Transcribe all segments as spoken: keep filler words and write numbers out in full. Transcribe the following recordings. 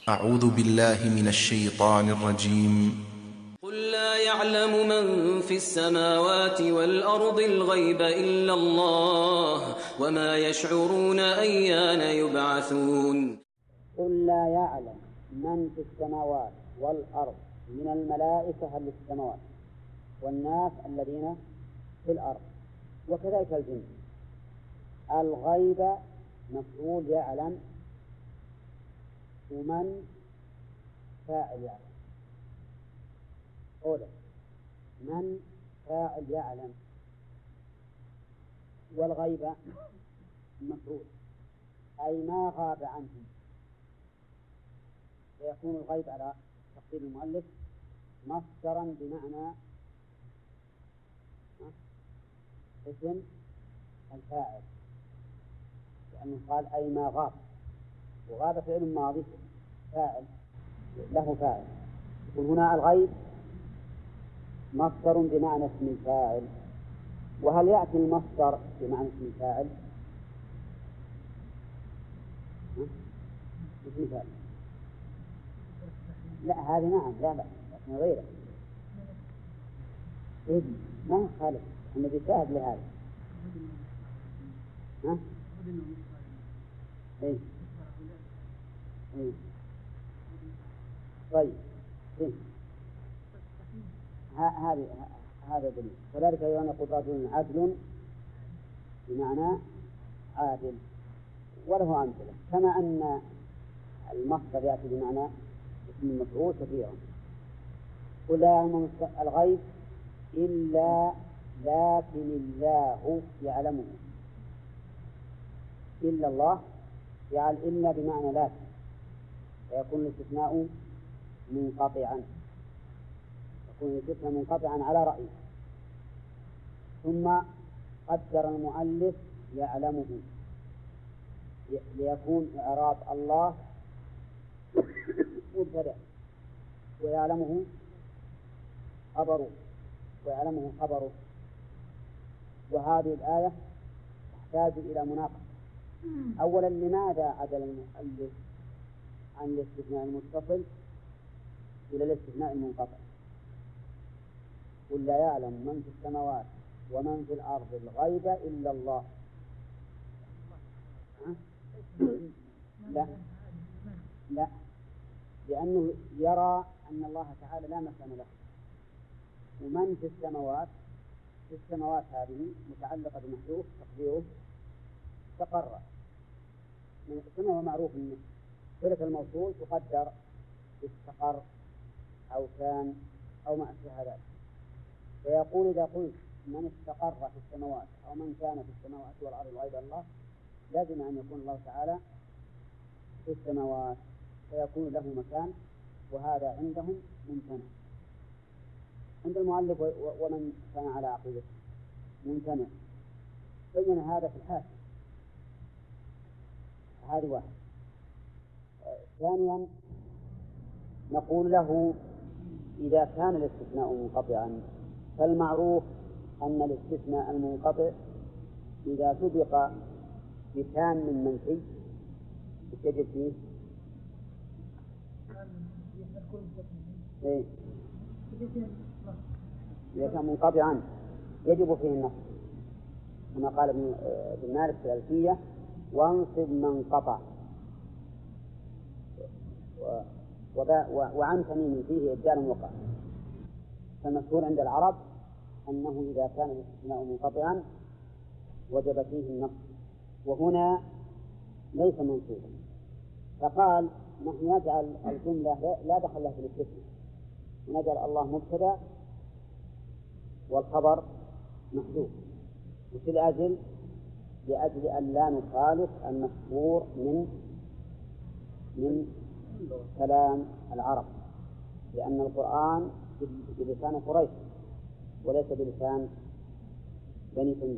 أعوذ بالله من الشيطان الرجيم. قل لا يعلم من في السماوات والأرض الغيب إلا الله وما يشعرون أيان يبعثون. قل لا يعلم من في السماوات والأرض من الملائكة اللي في السماوات والناس الذين في الأرض وكذلك الجن الغيب مفعول يعلم، ومن فاعل يعلم. أولا من فاعل يعلم، والغيب مفعول أي ما غاب عنهم، فيكون الغيب على تقدير المؤلف مصدرا بمعنى اسم الفاعل، لأنه قال أي ما غاب، وغاب فعل ماضي فاعل له فاعل، وهنا الغيب مصدر بمعنى اسم الفاعل. وهل يأتي المصدر بمعنى اسم الفاعل؟ اسم الفاعل لا، هذه نعم، لا لا لكن غيره إيه ما خالف، النبي شاهد لهذا. ها؟ إيه؟ إيه؟ طيب إيه؟ هذه هذا دليل. وذلك أيضا يقول رجل عدل بمعنى عادل، وله أمثلة، كما أن المصدر يأتي بمعنى اسم المفعول كثيرا. قل لا يعلم الغيب إلا لكن الله يعلمه. إلا الله يعلم، إلا بمعنى لكن، فيكون الاستثناء منقطعا، يكون الاستثناء منقطعا على رأيه. ثم قدر المؤلف يعلمه ليكون إعراب الله مبتدأ ويعلمه خبره ويعلمه خبره. وهذه الآية تحتاج إلى مناقشة. أولا، لماذا عدل المؤلف عن الاستثناء المتصل إلى الاستثناء المنقطع؟ قل لا يعلم من في السماوات ومن في الأرض الغيب إلا الله. لا لا، لأنه يرى أن الله تعالى لا مكان له. ومن في السماوات، في السماوات هذه متعلقة بمحذوف تقديره استقر، كما هو معروف أن صلة الموصول تقدر استقر أو كان أو ما أشبه ذلك. فيقول إذا قلت من استقر في السماوات أو من كان في السماوات والأرض غير الله، لازم أن يكون الله تعالى في السماوات فيكون له مكان، وهذا عندهم ممتنع. عند المؤلف ومن كان على عقيدته ممتنع، بين هذا في الحاشية. هذه واحد. ثانيا، نقول له إذا كان الاستثناء منقطعا فالمعروف أن الاستثناء المنقطع إذا سبق بكان من منفي يجب فيه إيه؟ إذا كان منقطعا يجب فيه النص، كما قال ابن مالك في الألفية: وانصب من قطع. وعن تميم فيه إبدال وقع. فالمشهور عند العرب أنه إذا كان الاستثناء منقطعا وجب فيه النص، وهنا ليس منصوبا. فقال: نحن نجعل الجملة لا دخل لها في الاستثناء، ونجعل الله مبتدأ والخبر محذوف. وفي الأجل لأجل أن لا نخالف المشهور من من كلام العرب، لأن القرآن بلسان قريش وليس بلسان بني تميم.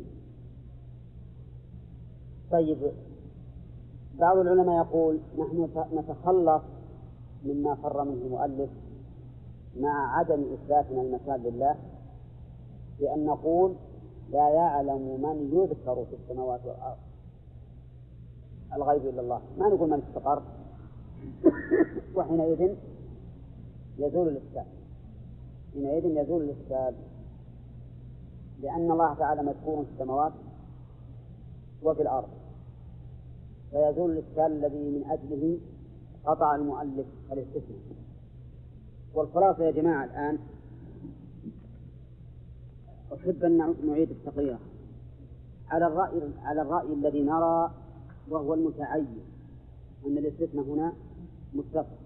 طيب، بعض العلماء يقول: نحن نتخلص مما فر منه المؤلف مع عدم إثباتنا المكان لله بأن نقول: لا يعلم من يذكر في السماوات والأرض الغيب إلا الله. ما نقول من استقر وحينئذ يزول الإشكال حينئذ يزول الإشكال لأن الله تعالى مذكور في السماوات وفي الأرض، فيزول الإشكال الذي من أجله قطع المؤلف الاستثناء. والخلاصة يا جماعة الآن أحب أن نعيد التقرير على الرأي على الرأي الذي نرى وهو المتعين أن الاستثناء هنا متصل،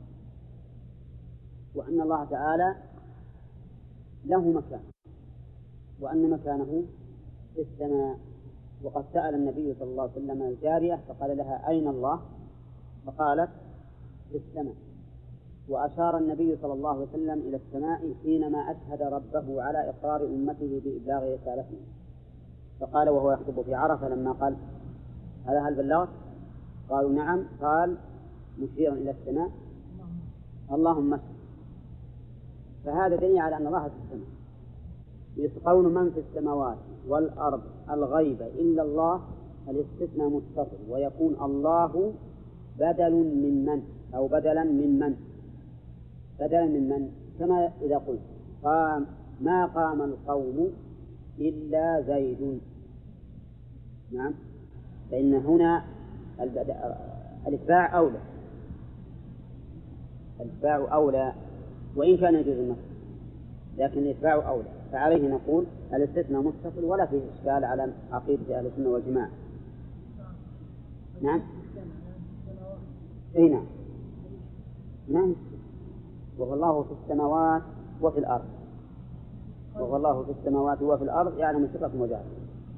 وأن الله تعالى له مكان، وأن مكانه في السماء. وقد سأل النبي صلى الله عليه وسلم الجارية فقال لها أين الله؟ فقالت في السماء. وأشار النبي صلى الله عليه وسلم إلى السماء حينما أشهد ربه على إقرار أمته بإبلاغ رسالته، فقال وهو يخطب في عرفة لما قال هذا هل بلغت؟ قالوا نعم. قال مشيرا إلى السماء اللهم اشهد. فهذا دليل على أن الله في السماء. يسقون من في السماوات والأرض الغيب إلا الله، الاستثناء متصل، ويكون الله بدل من من أو بدلا من من بدلا من من كما إذا قلت قام ما قام القوم إلا زيد. نعم، فإن هنا الإتباع أولى الإتباع أولى وإن كان يجوز النص، لكن الإتباع أولى. فعليه نقول الاستثناء متصل ولا فيه إشكال على عقيدة أهل السنة والجماعة. نعم أي نعم نعم وهو الله في السماوات وفي الأرض وهو الله في السماوات وفي الأرض يعلم سركم وجهركم.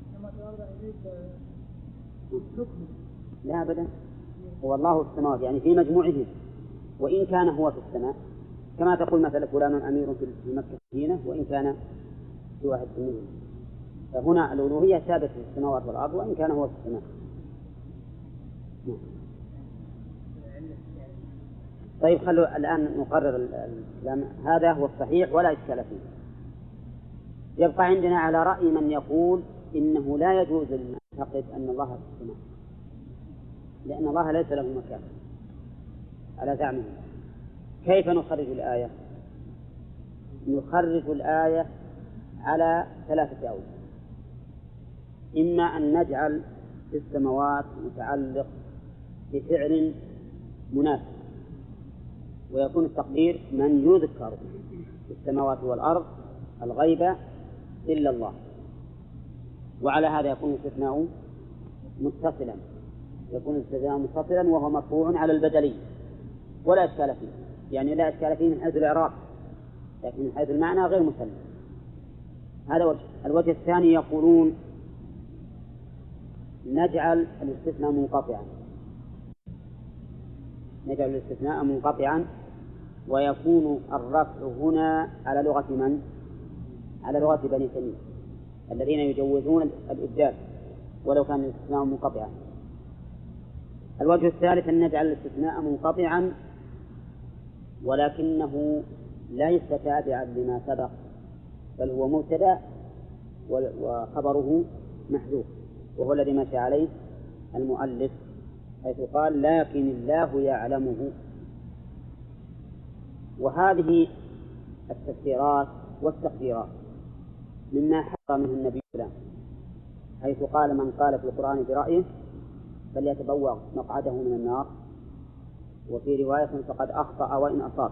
لا أبدا، هو الله في السماوات يعني في مجموعه، وإن كان هو في السماء كما تقول مثلا فلان أمير في مكة مدينة وإن كان في واحد في المدينة، فهنا الألوهية ثابتة في السماوات والأرض وإن كان هو في السماء. طيب خلوا الآن نقرر الكلام هذا هو الصحيح ولا إشكال فيه. يبقى عندنا على رأي من يقول إنه لا يجوز أن نعتقد أن الله في السماء لأن الله ليس له مكان على زعمه. كيف نخرج الآية؟ نخرج الآية على ثلاثة أوجه. إما أن نجعل في السماوات متعلق بفعل مناسب ويكون التقدير من يذكر في السماوات والأرض الغيب إلا الله، وعلى هذا يكون الاستثناء متصلا يكون الاستثناء متصلا وهو مرفوع على البدلي ولا إشكال فيه، يعني لا إشكال فيه من حيث الإعراب لكن من حيث المعنى غير مسلم. هذا وجه. الوجه الثاني يقولون نجعل الاستثناء منقطعا نجعل الاستثناء منقطعا ويكون الرفع هنا على لغة من؟ على لغة بني تميم الذين يجوزون الإبدال ولو كان الاستثناء منقطعا. الوجه الثالث أن نجعل الاستثناء منقطعا ولكنه ليس تابعا لما سبق بل هو مبتدأ وخبره محذوف، وهو الذي مشى عليه المؤلف حيث قال لكن الله يعلمه. وهذه التفسيرات والتقديرات مما حق منه النبي صلى الله عليه وسلم حيث قال من قال في القرآن برأيه فليتبوأ مقعده من النار، وفي رواية فقد أخطأ وإن أصاب.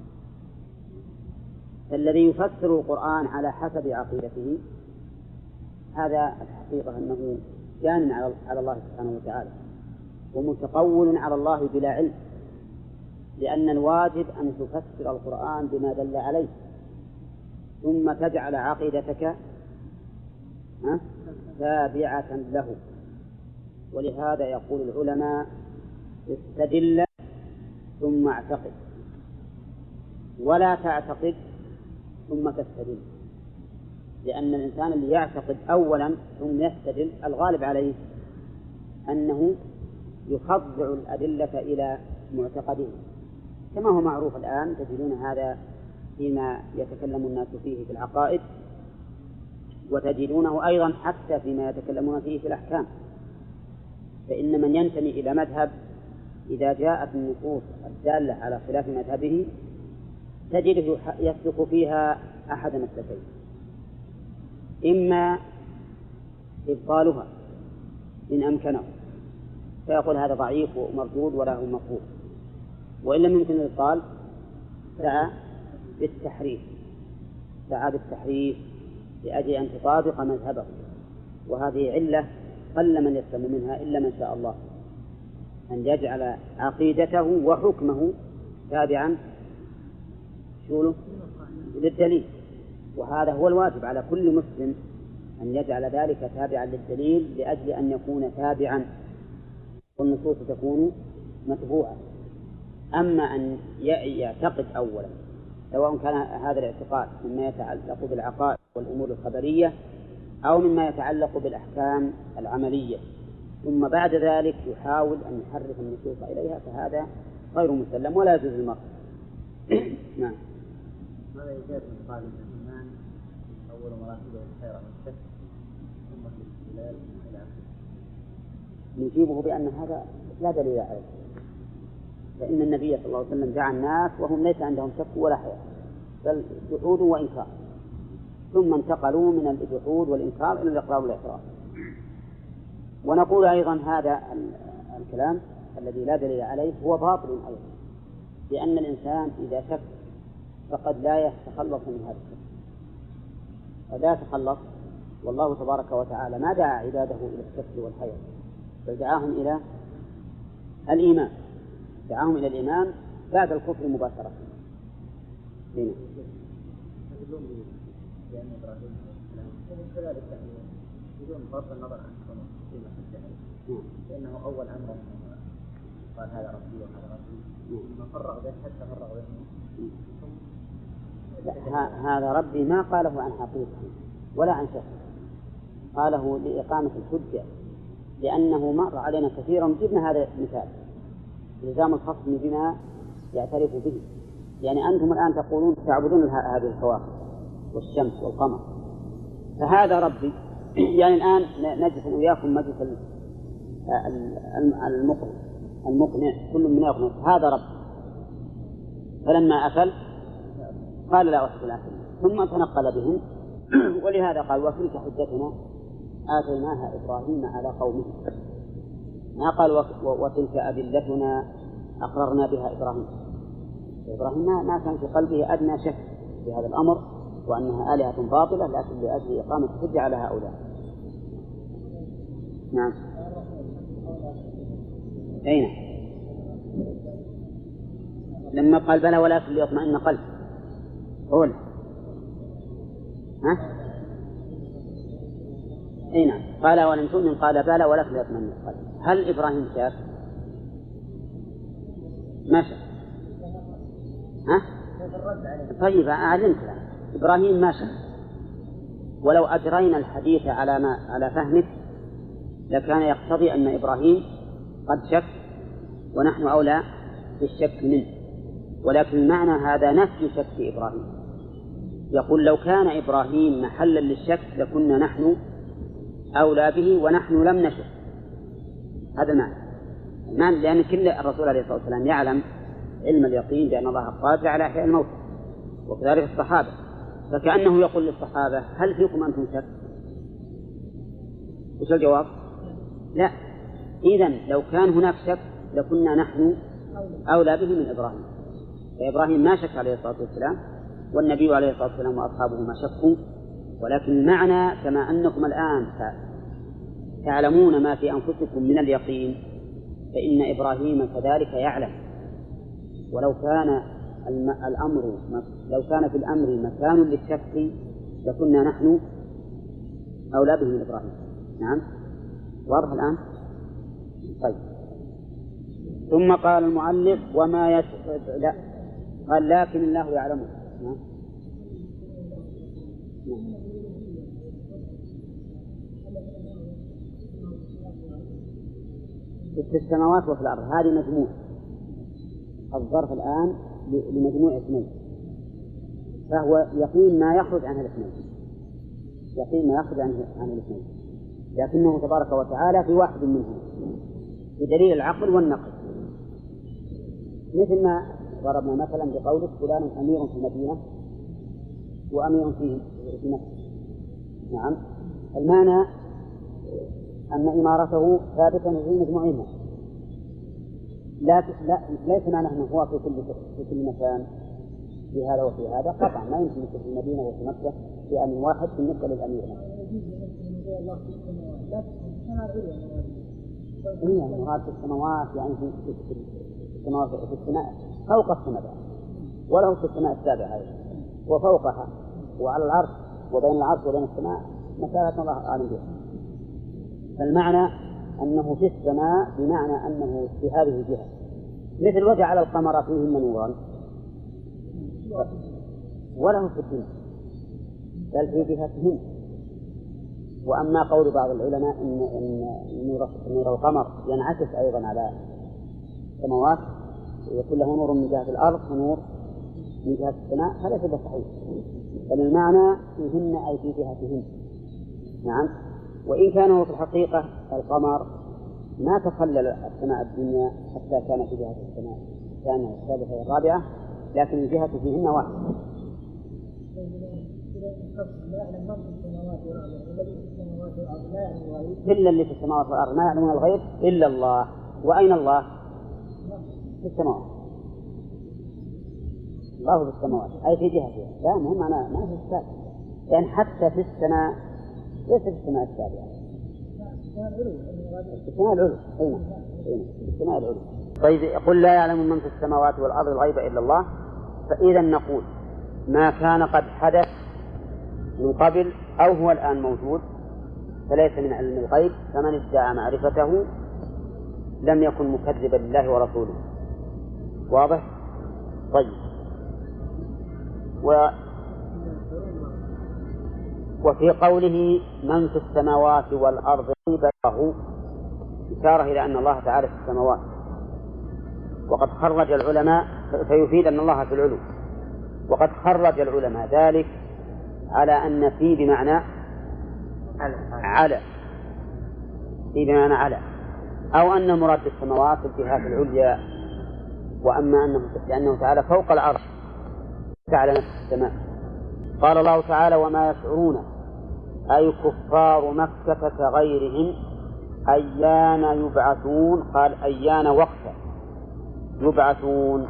فالذي يفسر القرآن على حسب عقيدته هذا الحقيقة أنه جان على الله سبحانه وتعالى ومتقول على الله بلا علم، لأن الواجب أن تفسر القرآن بما دل عليه ثم تجعل عقيدتك تابعة له. ولهذا يقول العلماء استدل ثم اعتقد ولا تعتقد ثم تستدل، لأن الإنسان اللي يعتقد أولا ثم يستدل الغالب عليه أنه يخضع الأدلة إلى معتقده كما هو معروف الآن. تجدون هذا فيما يتكلم الناس فيه في العقائد وتجدونه أيضا حتى فيما يتكلمون فيه في الأحكام. فإن من ينتمي إلى مذهب إذا جاءت النصوص الدالة على خلاف مذهبه تجده يسلك فيها أحد مسلكين: إما إبطالها إن أمكنه فيقول هذا ضعيف ومردود ولا هو مقبول، وإن لم يمكن الإبطال سعى بالتحريف سعى بالتحريف لأجل أن تطابق مذهبه، وهذه علة قل من يسلم منها إلا من شاء الله، أن يجعل عقيدته وحكمه تابعا شوله للدليل، وهذا هو الواجب على كل مسلم أن يجعل ذلك تابعا للدليل لأجل أن يكون تابعا والنصوص تكون متبوعة. أما أن يعتقد أولا سواء كان هذا الاعتقاد مما يتعلق بالعقائد والأمور الخبرية أو مما يتعلق بالأحكام العملية ثم بعد ذلك يحاول أن يحرف النصوص إليها، فهذا غير مسلم ولا يجوز المرء. نعم. ماذا يجاز من قال الإيمان أول مراتبه الخير والشك ثم الاستدلال إلى آخره؟ نجيبه بأن هذا لا دليل عليه، فإن النبي صلى الله عليه وسلم دعا الناس وهم ليس عندهم شك ولا حياء بل جحود وإنكار، ثم انتقلوا من الجحود والإنكار إلى الإقرار والإعتراف. ونقول أيضا هذا الكلام الذي لا دليل عليه هو باطل أيضا، لأن الإنسان إذا شك فقد لا يتخلص من هذا الشك، ولا يتخلص، والله تبارك وتعالى ما دعا عباده إلى الشك والحياة بل دعاهم إلى الإيمان، دعاهم إلى الإيمان بعد الكفر مباشرة. هنا لأن إبراهيم كذلك بدون بغض النظر عن كونه قيمة الجهل، لأنه أول أمر قال هذا ربي وهذا ربي ثم فرغ به حتى فرغ به. هذا ربي ما قاله عن حقيقة ولا عن شخص، قاله لإقامة الحجة، لأنه مر علينا كثيرا. جبنا هذا المثال إلزام الخصم بما يعترف به، يعني أنتم الآن تقولون تعبدون هذه الكواكب والشمس والقمر، فهذا ربي. يعني الآن نجلس وياكم مجلس المقنع المقنع كل من يقنع هذا ربي، فلما أكل قال لا أحب الآكل ثم تنقل بهم. ولهذا قال وتلك حجتنا آتيناها إبراهيم على قومه، ما قال وتلك أدلتنا أقررنا بها إبراهيم. إبراهيم ما كان في قلبه أدنى شك في هذا الأمر وأنها آلهة باطلة، لكن لأجل إقامة الحجة على هؤلاء. نعم. أين لما قال بلى ولكن ليطمئن قلب قول ها أي نعم قال ولم تؤمن قال بلى ولكن ليطمئن قلب. هل إبراهيم شاف؟ ما شاف. ها طيب أعلمك الآن إبراهيم ما شاف، ولو أجرينا الحديث على ما على فهمك لكان يقتضي أن إبراهيم قد شك ونحن أولى بالشك منه، ولكن معنى هذا نفي شك إبراهيم. يقول لو كان إبراهيم محلا للشك لكنا نحن أولى به ونحن لم نشك. هذا المعنى، المعنى لأن كل الرسول عليه الصلاة والسلام يعلم علم اليقين بأن الله قادر على إحياء الموتى، وكذلك الصحابة، فكأنه يقول للصحابة هل فيكم أنتم شك؟ وش الجواب؟ لا. إذن لو كان هناك شك لكنا نحن أولى به من إبراهيم، فإبراهيم ما شك عليه الصلاة والسلام، والنبي عليه الصلاة والسلام وأصحابه ما شكوا، ولكن المعنى كما أنكم الآن تعلمون ما في أنفسكم من اليقين فإن إبراهيم كذلك يعلم. ولو كان الأمر لو كان في الأمر مكان للشك لكنا نحن أولى به من إبراهيم. نعم واضح الآن؟ طيب. ثم قال المؤلف وما يش... لا قال لكن الله يعلمه. نعم. نعم. في السماوات وفي الأرض هذه مجموع الظرف الآن لمجموع اثنين، فهو يقين ما يخرج عن الاثنين، يقين ما يخرج عن عن الاثنين، لكنه تبارك وتعالى في واحد منهم بدليل العقل والنقل. مثل ما ضربنا مثلا بقولك فلان أمير في المدينة وأمير في في مكة. نعم، المعنى أن إمارته ثابتة في مجموعها، لكن لا ليس معنى أنه هو في كل في كل مكان في هذا وفي هذا، قطعا ما يمكن يكون في المدينة وفي مكة في أمين واحد بالنسبة للأمير. هي المراد في السماوات يعني في السماوات في السماء فوق السماء، وله في السماء السابعة وفوقها وعلى العرش وبين العرش وبين السماء مسافة الله أعلم بها. فالمعنى أنه في السماء بمعنى أنه في هذه الجهة، مثل وجعل القمر فيهن نورا وله في الدنيا بل في جهتهن. وأما قول بعض العلماء إن, إن نور, نور القمر ينعكس أيضا على السماوات ويكون له نور من جهة الأرض ونور من جهة السماء، هذا ليس صحيح، بل المعنى فيهن أي في جهتهن. نعم، وإن كان في الحقيقة القمر ما تخلل السماء الدنيا حتى كان في جهة السماء الثانية والثالثة والرابعة، لكن الجهة فيهن واحدة. إلا اللي في السماوات والأرض ما يعلمون الغيب إلا الله. وأين الله؟ في السماوات. الله في السماوات أي في جهته. لا مهم معناه ما في السماء، لأن حتى في السماء ليس في السماء السابعة، في السماء العلو. أين؟ في السماء العلو. طيب يقول لا يعلم من في السماوات والأرض الغيب إلا الله، فإذا نقول ما كان قد حدث من قبل أو هو الآن موجود فليس من علم الغيب، فمن ادعى معرفته لم يكن مكذبا لله ورسوله. واضح؟ طيب، و وفي قوله من في السماوات والأرض غيبه إشارة إلى أن الله تعالى في السماوات، وقد خرج العلماء فيفيد أن الله في العلو، وقد خرج العلماء ذلك على أن في بمعنى على، في بمعنى على، أو أن المراد بالسماوات الجهات العليا، وأما أنه لأنه تعالى فوق العرش تعالى نفس السماء. قال الله تعالى وما يشعرون أي كفار مكة كغيرهم أيان يبعثون، قال أيان وقتا يبعثون.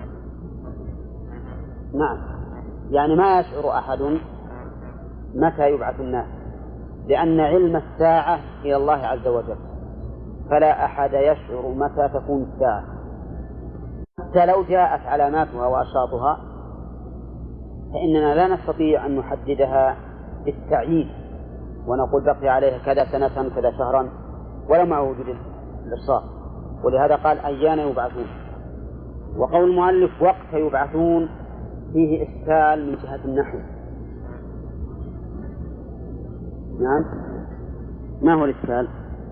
نعم، يعني ما يشعر أحد متى يبعث الناس، لأن علم الساعة إلى الله عز وجل، فلا أحد يشعر متى تكون الساعة، حتى لو جاءت علاماتها وأشراطها فإننا لا نستطيع أن نحددها بالتعيين ونقول بقي عليها كذا سنة كذا شهرا ولا مع وجود الإشراط. ولهذا قال أيان يبعثون. وقول المؤلف وقت يبعثون فيه إشكال من جهة النحو. نعم، ما هو الإشكال؟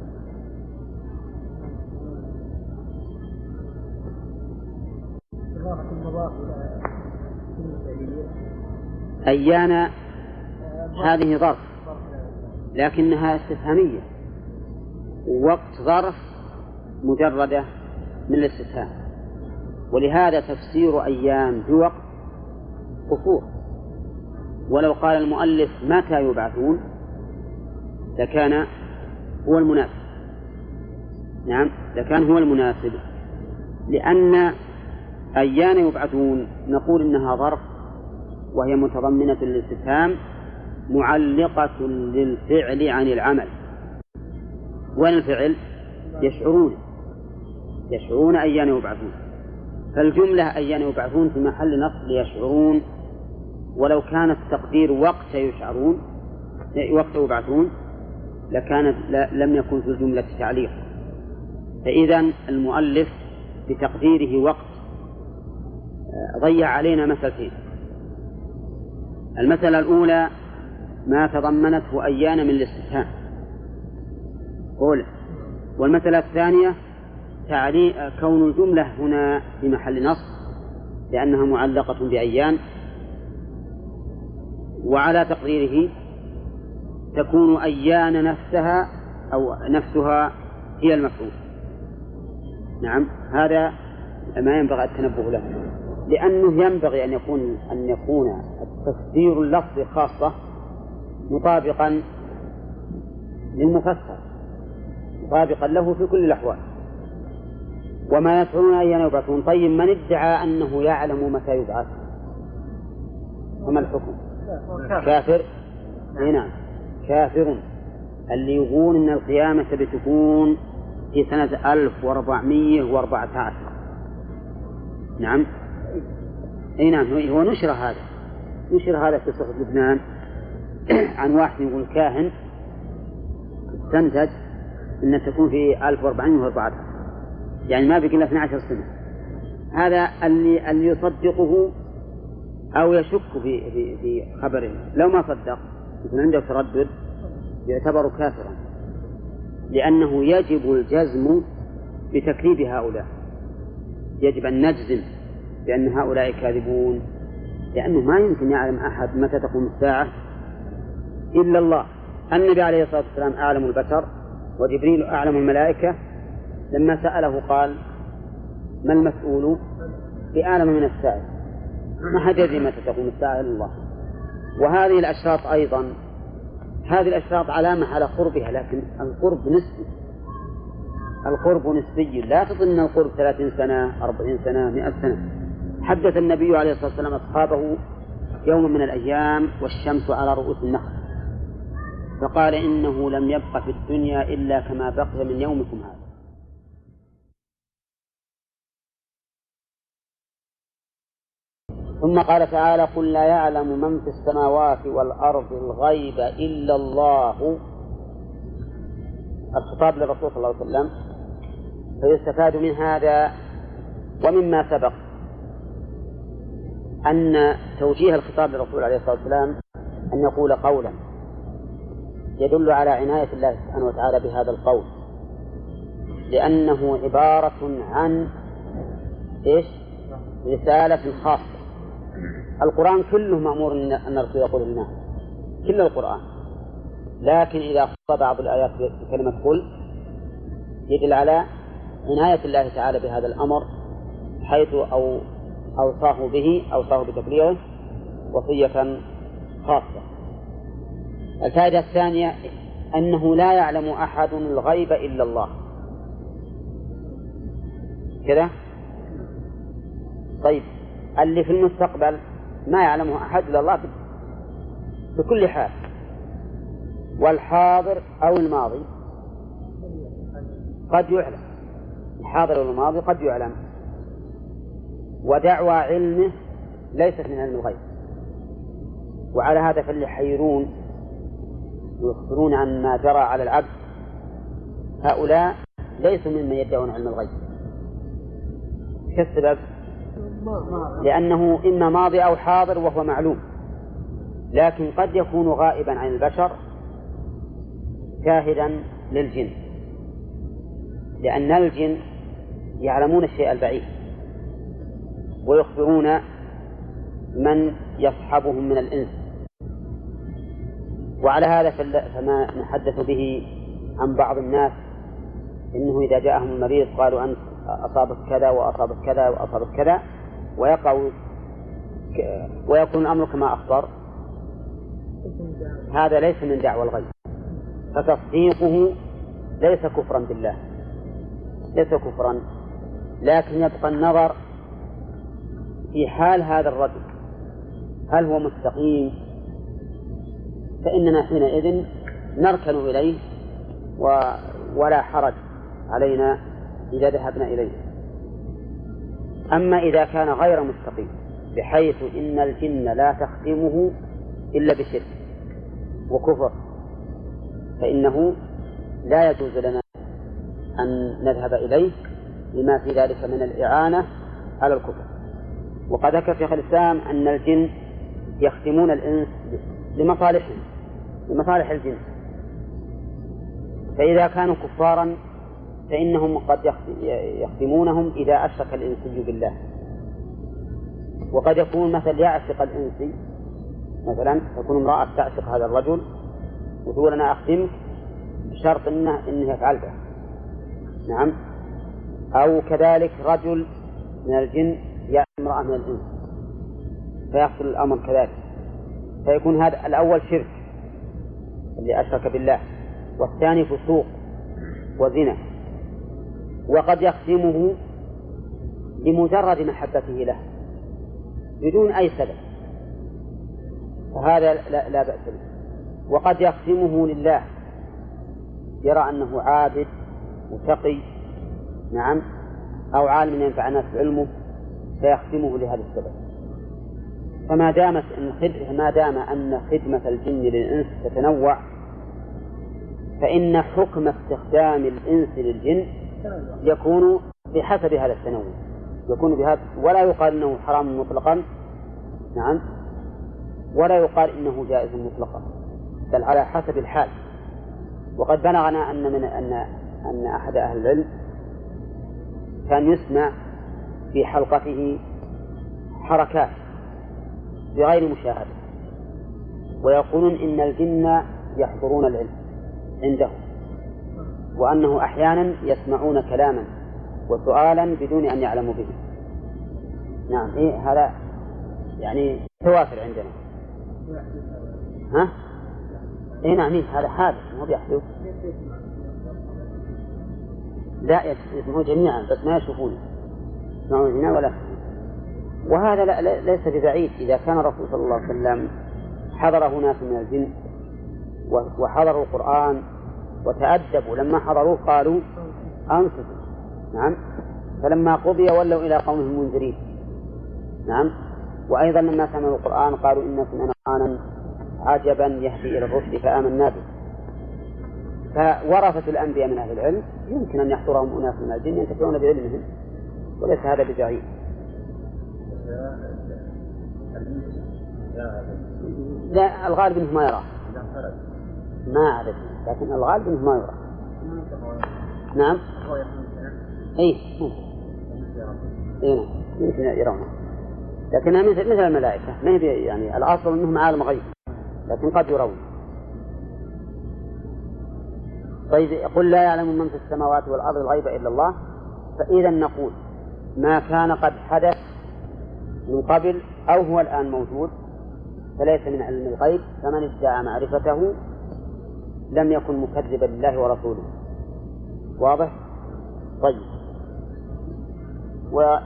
أيان هذه ظرف لكنها استفهامية، ووقت ظرف مجردة من الاستفهام، ولهذا تفسير أيام بوقت قصور. ولو قال المؤلف متى يبعثون لكان هو المناسب. نعم، لكان هو المناسب، لأن أيان يبعثون نقول إنها ظرف وهي متضمنة للاستفهام معلقة للفعل عن العمل. وين الفعل؟ يشعرون، يشعرون أيان يبعثون، فالجملة أيان يبعثون في محل نصب يشعرون. ولو كان التقدير وقت يشعرون وقت يبعثون لكانت لم يكن في الجملة تعليق. فإذا المؤلف بتقديره وقت ضيع علينا مسألتين. المسألة الأولى ما تضمنته أيان من الاستفهام أولى، والمسألة الثانية تعليق كون الجملة هنا في محل نصب لأنها معلقة بأيان، وعلى تقديره تكون أيان نفسها أو نفسها هي المفعول. نعم، هذا ما ينبغي التنبه له، لأنه ينبغي أن يكون أن يكون التفسير اللفظي خاصة مطابقا للمفسر، مطابقا له في كل الأحوال. وما يشعرون أيان يبعثون. طيب من ادعى أنه يعلم متى يبعث فما الحكم؟ كافر. نعم كافر. اللي يقول إن القيامة بتكون في سنة ألف وأربعمائة وأربعة عشر. نعم أي نعم هو نشر هذا نشر هذا في صحف لبنان عن واحد يقول كاهن استنتج أن تكون في ألف وأربعمائة وأربعة عشر، يعني ما بقي إلا اثنتي عشرة سنة. هذا اللي اللي يصدقه أو يشك في في في خبره، لو ما صدق يكون عنده تردد يعتبر كافرا، لأنه يجب الجزم بتكذيب هؤلاء. يجب أن نجزم بأن هؤلاء كاذبون، لأنه ما يمكن يعلم أحد متى تقوم الساعة إلا الله. النبي عليه الصلاة والسلام أعلم البشر، وجبريل أعلم الملائكة. لما سأله قال ما المسؤول بأعلم من السائل، ما حد يدري متى تقوم الساعة إلا الله. وهذه الأشراط أيضا، هذه الأشراط علامة على قربها، لكن القرب نسبي، القرب نسبي. لا تظن القرب ثلاثين سنة أربعين سنة مئة سنة. حدث النبي عليه الصلاة والسلام أصحابه يوم من الأيام والشمس على رؤوس النخل، فقال إنه لم يبق في الدنيا إلا كما بقي من يومكم هذا. ثم قال تعالى قل لا يعلم من في السماوات والأرض الغيب إلا الله. الخطاب للرسول صلى الله عليه وسلم. فيستفاد من هذا ومما سبق أن توجيه الخطاب للرسول عليه الصلاة والسلام أن يقول قولا يدل على عناية الله سبحانه وتعالى بهذا القول، لأنه عبارة عن إيش؟ رسالة خاصة. القرآن كله مأمور أن الرسول يقول للناس، كل القرآن، لكن إذا خص بعض الآيات بكلمة قل يدل على عناية الله تعالى بهذا الأمر، حيث أو أوصاه به أوصاه بتبليغه وصية خاصة. الفائدة الثانية أنه لا يعلم أحد الغيب إلا الله. كذا؟ طيب اللي في المستقبل ما يعلمه أحد إلا الله بكل حال، والحاضر أو الماضي قد يعلم، الحاضر أو الماضي قد يعلم. ودعوى علمه ليست من علم الغيب. وعلى هذا فاللي يحيرون ويخبرون عن ما جرى على العبد هؤلاء ليسوا ممن يدعون علم الغيب. كالسبب لأنه إما ماضي أو حاضر وهو معلوم، لكن قد يكون غائبا عن البشر شاهدا للجن، لأن الجن يعلمون الشيء البعيد ويخبرون من يصحبهم من الإنس. وعلى هذا فما نحدث به عن بعض الناس إنه إذا جاءهم المريض قالوا أنت أصابت كذا وأصابت كذا وأصابت كذا، ويقع ويكون الأمر كما أخبر، هذا ليس من دعوى الغيب، فتصديقه ليس كفرا بالله، ليس كفرا، لكن يبقى النظر في حال هذا الرجل هل هو مستقيم، فإننا حينئذ نركن إليه ولا حرج علينا إذا ذهبنا إليه. أما إذا كان غير مستقيم بحيث إن الجن لا تخدمه إلا بشرك وكفر، فإنه لا يجوز لنا أن نذهب إليه لما في ذلك من الإعانة على الكفر. وقد ذكر شيخ الإسلام أن الجن يخدمون الإنس لمصالحهم، لمصالح الجن، فإذا كانوا كفارا فإنهم قد يخدمونهم إذا أشرك الإنسي بالله. وقد يكون مثل يعشق الإنسي، مثلا تكون امرأة تعشق هذا الرجل وتقول أنا أخدمك بشرط إنه, إنه يفعل به، نعم. أو كذلك رجل من الجن يأتي امرأة من الإنس فيحصل الأمر كذلك، فيكون هذا الأول شرك اللي أشرك بالله، والثاني فسوق وزنا، وقد يختمه لمجرد محبته له بدون أي سبب، فهذا لا, لا بأس به. وقد يختمه لله، يرى أنه عابد وتقي، نعم، أو عالم ينفع الناس بعلمه فيختمه لهذا السبب. فما دامت إن ما دام أن خدمة الجن للإنس تتنوع، فإن حكم استخدام الإنس للجن يكون بحسب هذا التنوع، يكون بهذا، ولا يقال إنه حرام مطلقا، نعم، ولا يقال إنه جائز مطلقا، بل على حسب الحال. وقد بلغنا أن من أن أن أحد أهل العلم كان يسمع في حلقته حركات بغير مشاهدة، ويقولون إن الجن يحضرون العلم عنده، وأنه أحيانا يسمعون كلاما وسؤالا بدون أن يعلموا به. نعم، إيه هذا يعني توافر عندنا. ها؟ إيه نعم، هذا حادث مو بيحدث. لا، يسمعون جميعا بس ما يشوفون، يسمعون جميعا ولا. وهذا لا ليس ببعيد، إذا كان الرسول صلى الله عليه وسلم حضره ناس من الجن وحضروا القرآن وتأدبوا، لما حضروه قالوا أنصتوا، نعم، فلما قضي ولوا إلى قومهم منذرين، نعم. وأيضا لما سمعوا القرآن قالوا إن سمعنا قرآنا عجبا يهدي إلى الرشد فآمنا به. فورثة الأنبياء من أهل العلم يمكن أن يحضرهم أناس من الجن ينتفعون بعلمهم، وليس هذا ببعيد. لا، الغالب أنه ما يراه، ما أعرف، لكن الغالب أنه ما يراه. نعم، أي إيه يمكن يرونه، لكنها مثل مثل الملائكة، ما هي يعني الأصل أنهم عالم غيب، لكن قد يرون. طيب، يقول لا يعلم من في السماوات والأرض الغيب إلا الله، فإذا نقول ما كان قد حدث من قبل أو هو الآن موجود فليس من علم الغيب، فمن ادعى معرفته لم يكن مكذبا لله ورسوله. واضح؟ طيب، و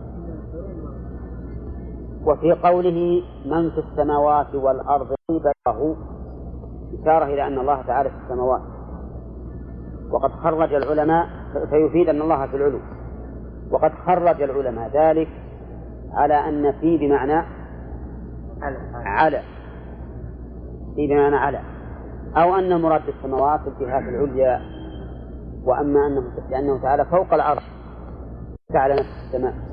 وفي قوله من في السماوات والأرض غيب له إشارة إلى أن الله تعالى في السماوات، وقد خرج العلماء، فيفيد أن الله في العلو، وقد خرج العلماء ذلك على أن في بمعنى على، في بمعنى على، أو أن مراد السماوات الجهات العليا، وأما أنه لأنه تعالى فوق العرش تعالى نفس السماء.